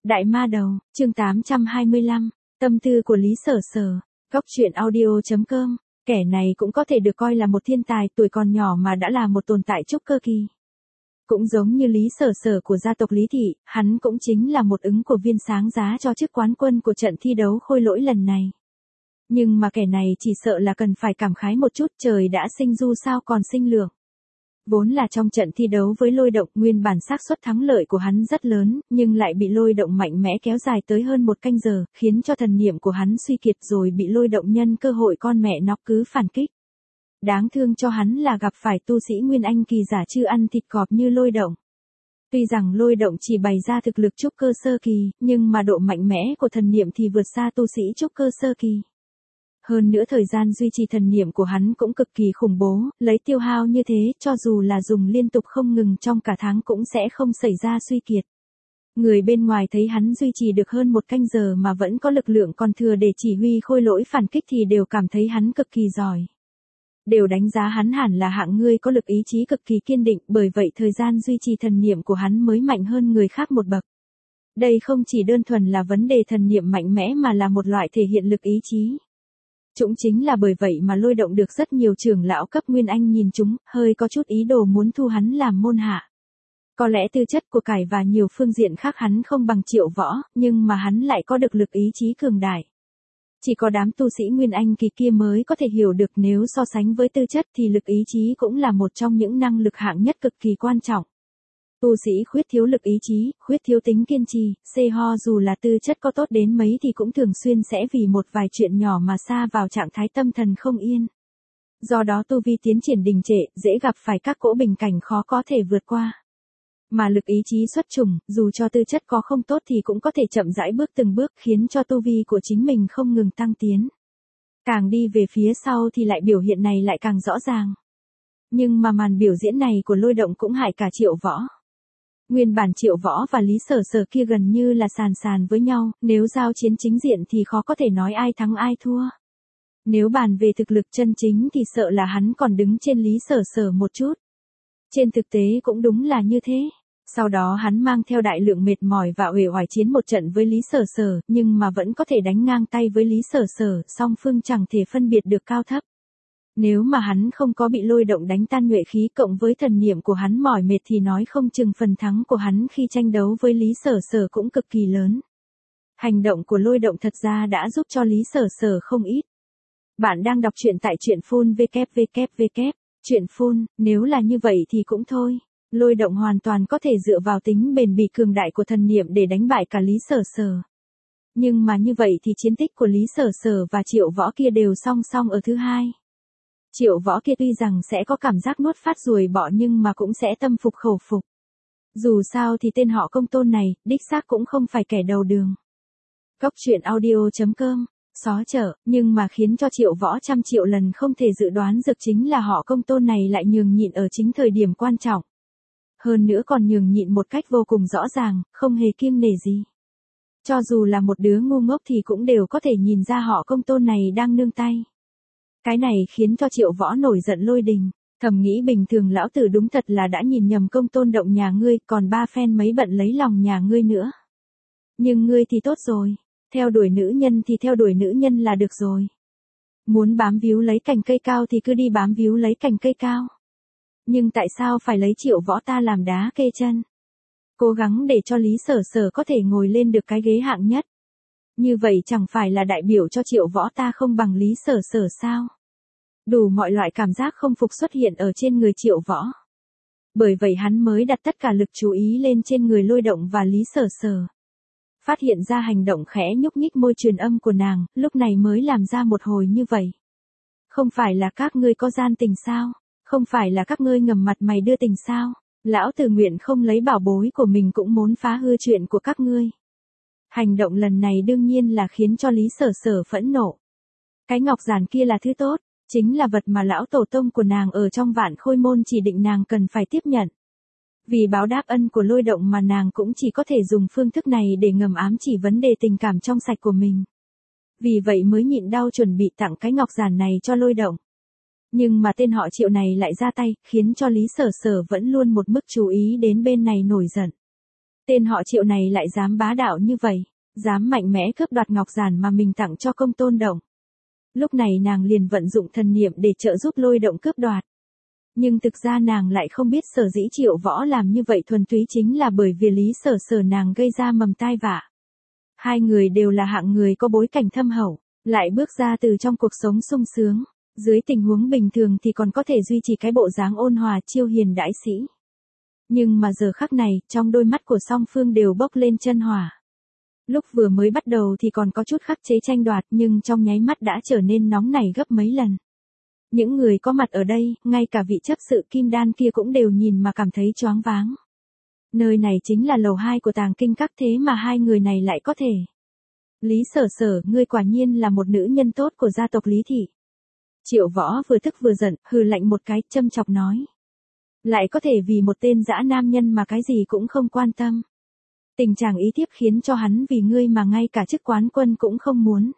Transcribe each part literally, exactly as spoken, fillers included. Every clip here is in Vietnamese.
Đại ma đầu, chương tám trăm hai mươi lăm, tâm tư của Lý Sở Sở, góc truyện audio chấm com, kẻ này cũng có thể được coi là một thiên tài, tuổi còn nhỏ mà đã là một tồn tại trúc cơ kỳ. Cũng giống như Lý Sở Sở của gia tộc Lý Thị, hắn cũng chính là một ứng cử viên sáng giá cho chức quán quân của trận thi đấu khôi lỗi lần này. Nhưng mà kẻ này chỉ sợ là cần phải cảm khái một chút, trời đã sinh du sao còn sinh lượng. Vốn là trong trận thi đấu với Lôi Động, nguyên bản xác suất thắng lợi của hắn rất lớn, nhưng lại bị Lôi Động mạnh mẽ kéo dài tới hơn một canh giờ, khiến cho thần niệm của hắn suy kiệt rồi bị Lôi Động nhân cơ hội con mẹ nó cứ phản kích. Đáng thương cho hắn là gặp phải tu sĩ Nguyên Anh kỳ giả chưa ăn thịt cọp như Lôi Động. Tuy rằng Lôi Động chỉ bày ra thực lực trúc cơ sơ kỳ, nhưng mà độ mạnh mẽ của thần niệm thì vượt xa tu sĩ trúc cơ sơ kỳ. Hơn nữa thời gian duy trì thần niệm của hắn cũng cực kỳ khủng bố, lấy tiêu hao như thế, cho dù là dùng liên tục không ngừng trong cả tháng cũng sẽ không xảy ra suy kiệt. Người bên ngoài thấy hắn duy trì được hơn một canh giờ mà vẫn có lực lượng còn thừa để chỉ huy khôi lỗi phản kích thì đều cảm thấy hắn cực kỳ giỏi. Đều đánh giá hắn hẳn là hạng người có lực ý chí cực kỳ kiên định, bởi vậy thời gian duy trì thần niệm của hắn mới mạnh hơn người khác một bậc. Đây không chỉ đơn thuần là vấn đề thần niệm mạnh mẽ mà là một loại thể hiện lực ý chí. Cũng chính là bởi vậy mà Lôi Động được rất nhiều trưởng lão cấp Nguyên Anh nhìn chúng, hơi có chút ý đồ muốn thu hắn làm môn hạ. Có lẽ tư chất của cải và nhiều phương diện khác hắn không bằng Triệu Võ, nhưng mà hắn lại có được lực ý chí cường đại. Chỉ có đám tu sĩ Nguyên Anh kỳ kia mới có thể hiểu được, nếu so sánh với tư chất thì lực ý chí cũng là một trong những năng lực hạng nhất cực kỳ quan trọng. Tu sĩ khuyết thiếu lực ý chí, khuyết thiếu tính kiên trì, xê ho dù là tư chất có tốt đến mấy thì cũng thường xuyên sẽ vì một vài chuyện nhỏ mà sa vào trạng thái tâm thần không yên. Do đó tu vi tiến triển đình trệ, dễ gặp phải các cỗ bình cảnh khó có thể vượt qua. Mà lực ý chí xuất trùng, dù cho tư chất có không tốt thì cũng có thể chậm rãi bước từng bước, khiến cho tu vi của chính mình không ngừng tăng tiến. Càng đi về phía sau thì lại biểu hiện này lại càng rõ ràng. Nhưng mà màn biểu diễn này của Lôi Động cũng hại cả Triệu Võ. Nguyên bản Triệu Võ và Lý Sở Sở kia gần như là sàn sàn với nhau, nếu giao chiến chính diện thì khó có thể nói ai thắng ai thua. Nếu bàn về thực lực chân chính thì sợ là hắn còn đứng trên Lý Sở Sở một chút. Trên thực tế cũng đúng là như thế. Sau đó hắn mang theo đại lượng mệt mỏi và uể oải chiến một trận với Lý Sở Sở, nhưng mà vẫn có thể đánh ngang tay với Lý Sở Sở, song phương chẳng thể phân biệt được cao thấp. Nếu mà hắn không có bị Lôi Động đánh tan nhuệ khí cộng với thần niệm của hắn mỏi mệt thì nói không chừng phần thắng của hắn khi tranh đấu với Lý Sở Sở cũng cực kỳ lớn. Hành động của Lôi Động thật ra đã giúp cho Lý Sở Sở không ít. Bạn đang đọc truyện tại truyện phun www. Truyện phun, nếu là như vậy thì cũng thôi. Lôi Động hoàn toàn có thể dựa vào tính bền bỉ cường đại của thần niệm để đánh bại cả Lý Sở Sở. Nhưng mà như vậy thì chiến tích của Lý Sở Sở và Triệu Võ kia đều song song ở thứ hai. Triệu Võ kia tuy rằng sẽ có cảm giác nuốt phát ruồi bọ nhưng mà cũng sẽ tâm phục khẩu phục. Dù sao thì tên họ Công Tôn này, đích xác cũng không phải kẻ đầu đường. Góc truyện audio chấm com, xó chở, nhưng mà khiến cho Triệu Võ trăm triệu lần không thể dự đoán được chính là họ Công Tôn này lại nhường nhịn ở chính thời điểm quan trọng. Hơn nữa còn nhường nhịn một cách vô cùng rõ ràng, không hề kiêng nể gì. Cho dù là một đứa ngu ngốc thì cũng đều có thể nhìn ra họ Công Tôn này đang nương tay. Cái này khiến cho Triệu Võ nổi giận lôi đình, thầm nghĩ bình thường lão tử đúng thật là đã nhìn nhầm Công Tôn động nhà ngươi, còn ba phen mấy bận lấy lòng nhà ngươi nữa. Nhưng ngươi thì tốt rồi, theo đuổi nữ nhân thì theo đuổi nữ nhân là được rồi. Muốn bám víu lấy cành cây cao thì cứ đi bám víu lấy cành cây cao. Nhưng tại sao phải lấy Triệu Võ ta làm đá kê chân? Cố gắng để cho Lý Sở Sở có thể ngồi lên được cái ghế hạng nhất. Như vậy chẳng phải là đại biểu cho Triệu Võ ta không bằng Lý Sở Sở sao? Đủ mọi loại cảm giác không phục xuất hiện ở trên người Triệu Võ. Bởi vậy hắn mới đặt tất cả lực chú ý lên trên người Lôi Động và Lý Sở Sở. Phát hiện ra hành động khẽ nhúc nhích môi truyền âm của nàng, lúc này mới làm ra một hồi như vậy. Không phải là các ngươi có gian tình sao? Không phải là các ngươi ngầm mặt mày đưa tình sao? Lão tử nguyện không lấy bảo bối của mình cũng muốn phá hư chuyện của các ngươi. Hành động lần này đương nhiên là khiến cho Lý Sở Sở phẫn nộ. Cái ngọc giản kia là thứ tốt, chính là vật mà lão tổ tông của nàng ở trong Vạn Khôi môn chỉ định nàng cần phải tiếp nhận. Vì báo đáp ân của Lôi Động mà nàng cũng chỉ có thể dùng phương thức này để ngầm ám chỉ vấn đề tình cảm trong sạch của mình. Vì vậy mới nhịn đau chuẩn bị tặng cái ngọc giản này cho Lôi Động. Nhưng mà tên họ Triệu này lại ra tay, khiến cho Lý Sở Sở vẫn luôn một mức chú ý đến bên này nổi giận. Tên họ Triệu này lại dám bá đạo như vậy, dám mạnh mẽ cướp đoạt ngọc giản mà mình tặng cho Công Tôn Động. Lúc này nàng liền vận dụng thần niệm để trợ giúp Lôi Động cướp đoạt. Nhưng thực ra nàng lại không biết sở dĩ Triệu Võ làm như vậy thuần túy chính là bởi vì Lý Sở Sở nàng gây ra mầm tai vạ. Hai người đều là hạng người có bối cảnh thâm hậu, lại bước ra từ trong cuộc sống sung sướng, dưới tình huống bình thường thì còn có thể duy trì cái bộ dáng ôn hòa chiêu hiền đãi sĩ. Nhưng mà giờ khắc này, trong đôi mắt của song phương đều bốc lên chân hỏa. Lúc vừa mới bắt đầu thì còn có chút khắc chế tranh đoạt, nhưng trong nháy mắt đã trở nên nóng nảy gấp mấy lần. Những người có mặt ở đây, ngay cả vị chấp sự kim đan kia cũng đều nhìn mà cảm thấy choáng váng. Nơi này chính là lầu hai của Tàng Kinh Các, thế mà hai người này lại có thể. Lý Sở Sở, ngươi quả nhiên là một nữ nhân tốt của gia tộc Lý Thị. Triệu Võ vừa tức vừa giận, hừ lạnh một cái, châm chọc nói. Lại có thể vì một tên dã nam nhân mà cái gì cũng không quan tâm. Tình trạng ý tiếp khiến cho hắn vì ngươi mà ngay cả chức quán quân cũng không muốn.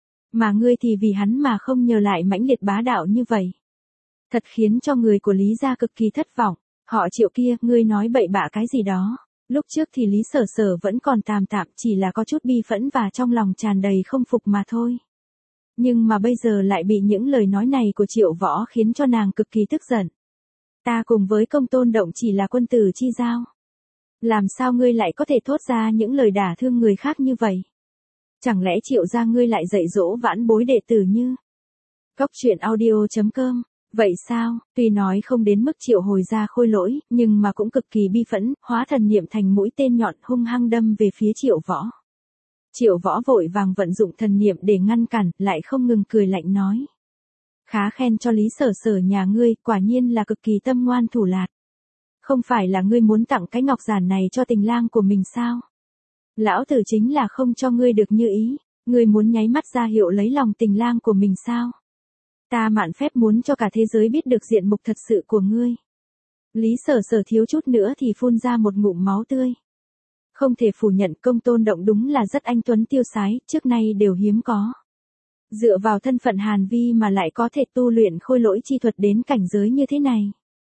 Mà ngươi thì vì hắn mà không nhờ lại mãnh liệt bá đạo như vậy. Thật khiến cho người của Lý gia cực kỳ thất vọng. Họ Triệu kia, ngươi nói bậy bạ cái gì đó. Lúc trước thì Lý Sở Sở vẫn còn tạm tạm, chỉ là có chút bi phẫn và trong lòng tràn đầy không phục mà thôi. Nhưng mà bây giờ lại bị những lời nói này của Triệu Võ khiến cho nàng cực kỳ tức giận. Ta cùng với Công Tôn Động chỉ là quân tử chi giao. Làm sao ngươi lại có thể thốt ra những lời đả thương người khác như vậy? Chẳng lẽ Triệu gia ngươi lại dạy dỗ vãn bối đệ tử như? Cóc truyện audio chấm com. Vậy sao, tuy nói không đến mức Triệu hồi ra khôi lỗi, nhưng mà cũng cực kỳ bi phẫn, hóa thần niệm thành mũi tên nhọn hung hăng đâm về phía Triệu Võ. Triệu Võ vội vàng vận dụng thần niệm để ngăn cản, lại không ngừng cười lạnh nói. Khá khen cho Lý Sở Sở nhà ngươi, quả nhiên là cực kỳ tâm ngoan thủ lạt. Không phải là ngươi muốn tặng cái ngọc giản này cho tình lang của mình sao? Lão tử chính là không cho ngươi được như ý, ngươi muốn nháy mắt ra hiệu lấy lòng tình lang của mình sao? Ta mạn phép muốn cho cả thế giới biết được diện mục thật sự của ngươi. Lý Sở Sở thiếu chút nữa thì phun ra một ngụm máu tươi. Không thể phủ nhận Công Tôn Động đúng là rất anh tuấn tiêu sái, trước nay đều hiếm có. Dựa vào thân phận Hàn Vi mà lại có thể tu luyện khôi lỗi chi thuật đến cảnh giới như thế này.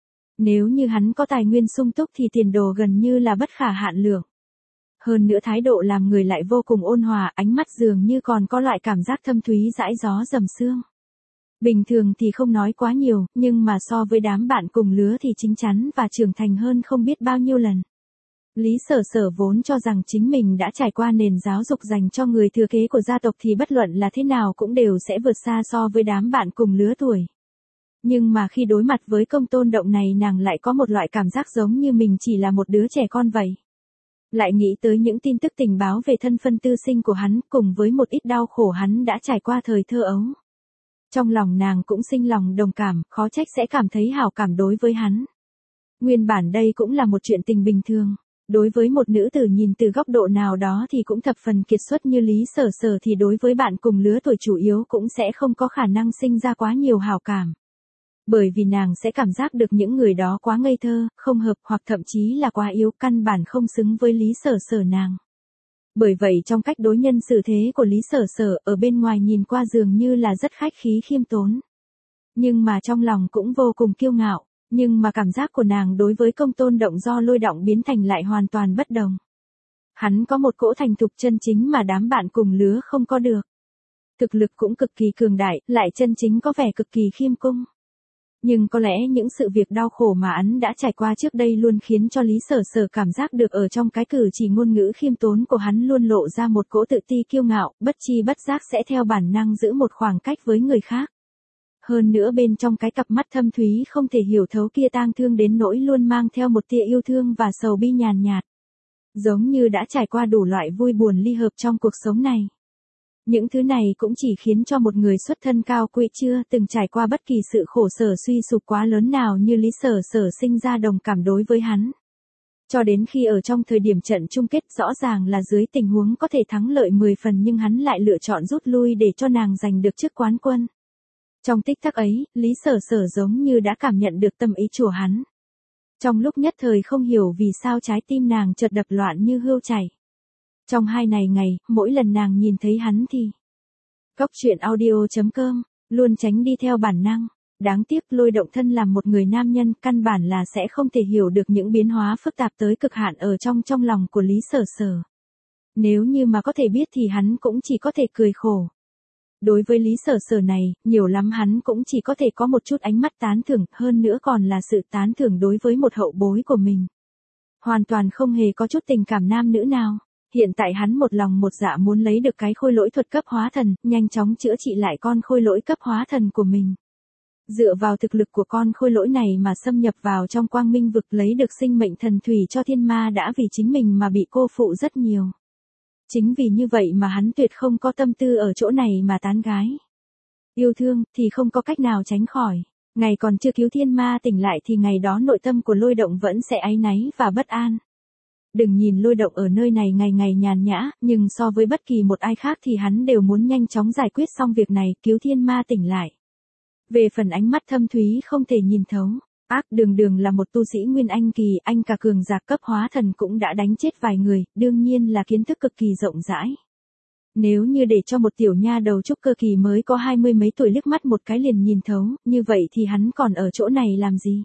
Nếu như hắn có tài nguyên sung túc thì tiền đồ gần như là bất khả hạn lượng. Hơn nữa thái độ làm người lại vô cùng ôn hòa, ánh mắt dường như còn có loại cảm giác thâm thúy dãi gió dầm sương. Bình thường thì không nói quá nhiều, nhưng mà so với đám bạn cùng lứa thì chín chắn và trưởng thành hơn không biết bao nhiêu lần. Lý Sở Sở vốn cho rằng chính mình đã trải qua nền giáo dục dành cho người thừa kế của gia tộc thì bất luận là thế nào cũng đều sẽ vượt xa so với đám bạn cùng lứa tuổi. Nhưng mà khi đối mặt với Công Tôn Động này nàng lại có một loại cảm giác giống như mình chỉ là một đứa trẻ con vậy. Lại nghĩ tới những tin tức tình báo về thân phân tư sinh của hắn cùng với một ít đau khổ hắn đã trải qua thời thơ ấu. Trong lòng nàng cũng sinh lòng đồng cảm, khó trách sẽ cảm thấy hảo cảm đối với hắn. Nguyên bản đây cũng là một chuyện tình bình thường. Đối với một nữ tử nhìn từ góc độ nào đó thì cũng thập phần kiệt xuất như Lý Sở Sở thì đối với bạn cùng lứa tuổi chủ yếu cũng sẽ không có khả năng sinh ra quá nhiều hảo cảm. Bởi vì nàng sẽ cảm giác được những người đó quá ngây thơ, không hợp hoặc thậm chí là quá yếu, căn bản không xứng với Lý Sở Sở nàng. Bởi vậy trong cách đối nhân xử thế của Lý Sở Sở ở bên ngoài nhìn qua dường như là rất khách khí khiêm tốn. Nhưng mà trong lòng cũng vô cùng kiêu ngạo, nhưng mà cảm giác của nàng đối với Công Tôn Động do Lôi Động biến thành lại hoàn toàn bất đồng. Hắn có một cỗ thành thục chân chính mà đám bạn cùng lứa không có được. Thực lực cũng cực kỳ cường đại, lại chân chính có vẻ cực kỳ khiêm cung. Nhưng có lẽ những sự việc đau khổ mà hắn đã trải qua trước đây luôn khiến cho Lý Sở Sở cảm giác được ở trong cái cử chỉ ngôn ngữ khiêm tốn của hắn luôn lộ ra một cỗ tự ti kiêu ngạo, bất chi bất giác sẽ theo bản năng giữ một khoảng cách với người khác. Hơn nữa bên trong cái cặp mắt thâm thúy không thể hiểu thấu kia tang thương đến nỗi luôn mang theo một tia yêu thương và sầu bi nhàn nhạt. Giống như đã trải qua đủ loại vui buồn ly hợp trong cuộc sống này. Những thứ này cũng chỉ khiến cho một người xuất thân cao quý chưa từng trải qua bất kỳ sự khổ sở suy sụp quá lớn nào như Lý Sở Sở sinh ra đồng cảm đối với hắn. Cho đến khi ở trong thời điểm trận chung kết rõ ràng là dưới tình huống có thể thắng lợi mười phần nhưng hắn lại lựa chọn rút lui để cho nàng giành được chức quán quân. Trong tích tắc ấy, Lý Sở Sở giống như đã cảm nhận được tâm ý của hắn. Trong lúc nhất thời không hiểu vì sao trái tim nàng chợt đập loạn như hươu chảy. Trong hai này ngày, mỗi lần nàng nhìn thấy hắn thì Cóc truyện audio chấm com luôn tránh đi theo bản năng. Đáng tiếc Lôi Động thân làm một người nam nhân, căn bản là sẽ không thể hiểu được những biến hóa phức tạp tới cực hạn ở trong trong lòng của Lý Sở Sở. Nếu như mà có thể biết thì hắn cũng chỉ có thể cười khổ. Đối với Lý Sở Sở này, nhiều lắm hắn cũng chỉ có thể có một chút ánh mắt tán thưởng, hơn nữa còn là sự tán thưởng đối với một hậu bối của mình. Hoàn toàn không hề có chút tình cảm nam nữ nào. Hiện tại hắn một lòng một dạ muốn lấy được cái khôi lỗi thuật cấp hóa thần, nhanh chóng chữa trị lại con khôi lỗi cấp hóa thần của mình. Dựa vào thực lực của con khôi lỗi này mà xâm nhập vào trong quang minh vực lấy được sinh mệnh thần thủy cho thiên ma đã vì chính mình mà bị cô phụ rất nhiều. Chính vì như vậy mà hắn tuyệt không có tâm tư ở chỗ này mà tán gái. Yêu thương thì không có cách nào tránh khỏi. Ngày còn chưa cứu thiên ma tỉnh lại thì ngày đó nội tâm của Lôi Động vẫn sẽ áy náy và bất an. Đừng nhìn Lôi Động ở nơi này ngày ngày nhàn nhã, nhưng so với bất kỳ một ai khác thì hắn đều muốn nhanh chóng giải quyết xong việc này, cứu thiên ma tỉnh lại. Về phần ánh mắt thâm thúy không thể nhìn thấu, ác đường đường là một tu sĩ Nguyên Anh kỳ, anh cả cường giả cấp hóa thần cũng đã đánh chết vài người, đương nhiên là kiến thức cực kỳ rộng rãi. Nếu như để cho một tiểu nha đầu trúc cơ kỳ mới có hai mươi mấy tuổi liếc mắt một cái liền nhìn thấu, như vậy thì hắn còn ở chỗ này làm gì?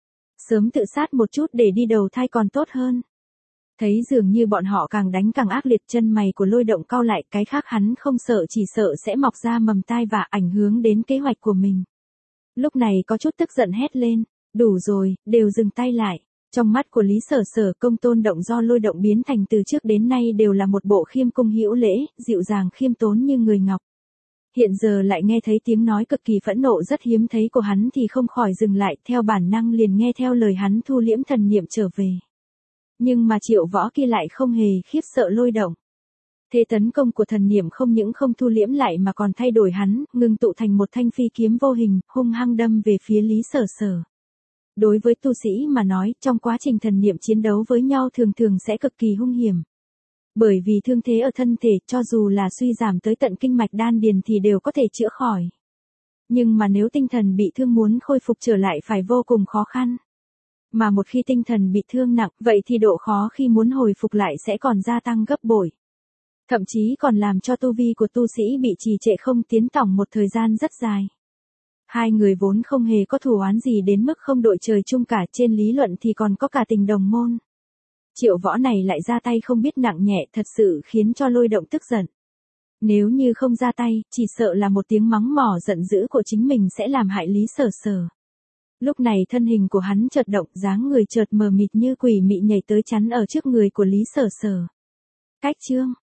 Sớm tự sát một chút để đi đầu thai còn tốt hơn. Thấy dường như bọn họ càng đánh càng ác liệt, chân mày của Lôi Động cau lại, cái khác hắn không sợ chỉ sợ sẽ mọc ra mầm tai và ảnh hưởng đến kế hoạch của mình. Lúc này có chút tức giận hét lên, đủ rồi, đều dừng tay lại. Trong mắt của Lý Sở Sở, Công Tôn Động do Lôi Động biến thành từ trước đến nay đều là một bộ khiêm cung hữu lễ, dịu dàng khiêm tốn như người ngọc. Hiện giờ lại nghe thấy tiếng nói cực kỳ phẫn nộ rất hiếm thấy của hắn thì không khỏi dừng lại, theo bản năng liền nghe theo lời hắn thu liễm thần niệm trở về. Nhưng mà Triệu Võ kia lại không hề khiếp sợ Lôi Động. Thế tấn công của thần niệm không những không thu liễm lại mà còn thay đổi hắn, ngưng tụ thành một thanh phi kiếm vô hình, hung hăng đâm về phía Lý Sở Sở. Đối với tu sĩ mà nói, trong quá trình thần niệm chiến đấu với nhau thường thường sẽ cực kỳ hung hiểm. Bởi vì thương thế ở thân thể, cho dù là suy giảm tới tận kinh mạch đan điền thì đều có thể chữa khỏi. Nhưng mà nếu tinh thần bị thương muốn khôi phục trở lại phải vô cùng khó khăn. Mà một khi tinh thần bị thương nặng, vậy thì độ khó khi muốn hồi phục lại sẽ còn gia tăng gấp bội. Thậm chí còn làm cho tu vi của tu sĩ bị trì trệ không tiến tỏng một thời gian rất dài. Hai người vốn không hề có thù oán gì đến mức không đội trời chung cả, trên lý luận thì còn có cả tình đồng môn. Triệu Võ này lại ra tay không biết nặng nhẹ, thật sự khiến cho Lôi Động tức giận. Nếu như không ra tay, chỉ sợ là một tiếng mắng mỏ giận dữ của chính mình sẽ làm hại Lý Sở Sở. Lúc này thân hình của hắn chợt động, dáng người chợt mờ mịt như quỷ mị nhảy tới chắn ở trước người của Lý Sở Sở. Cách chương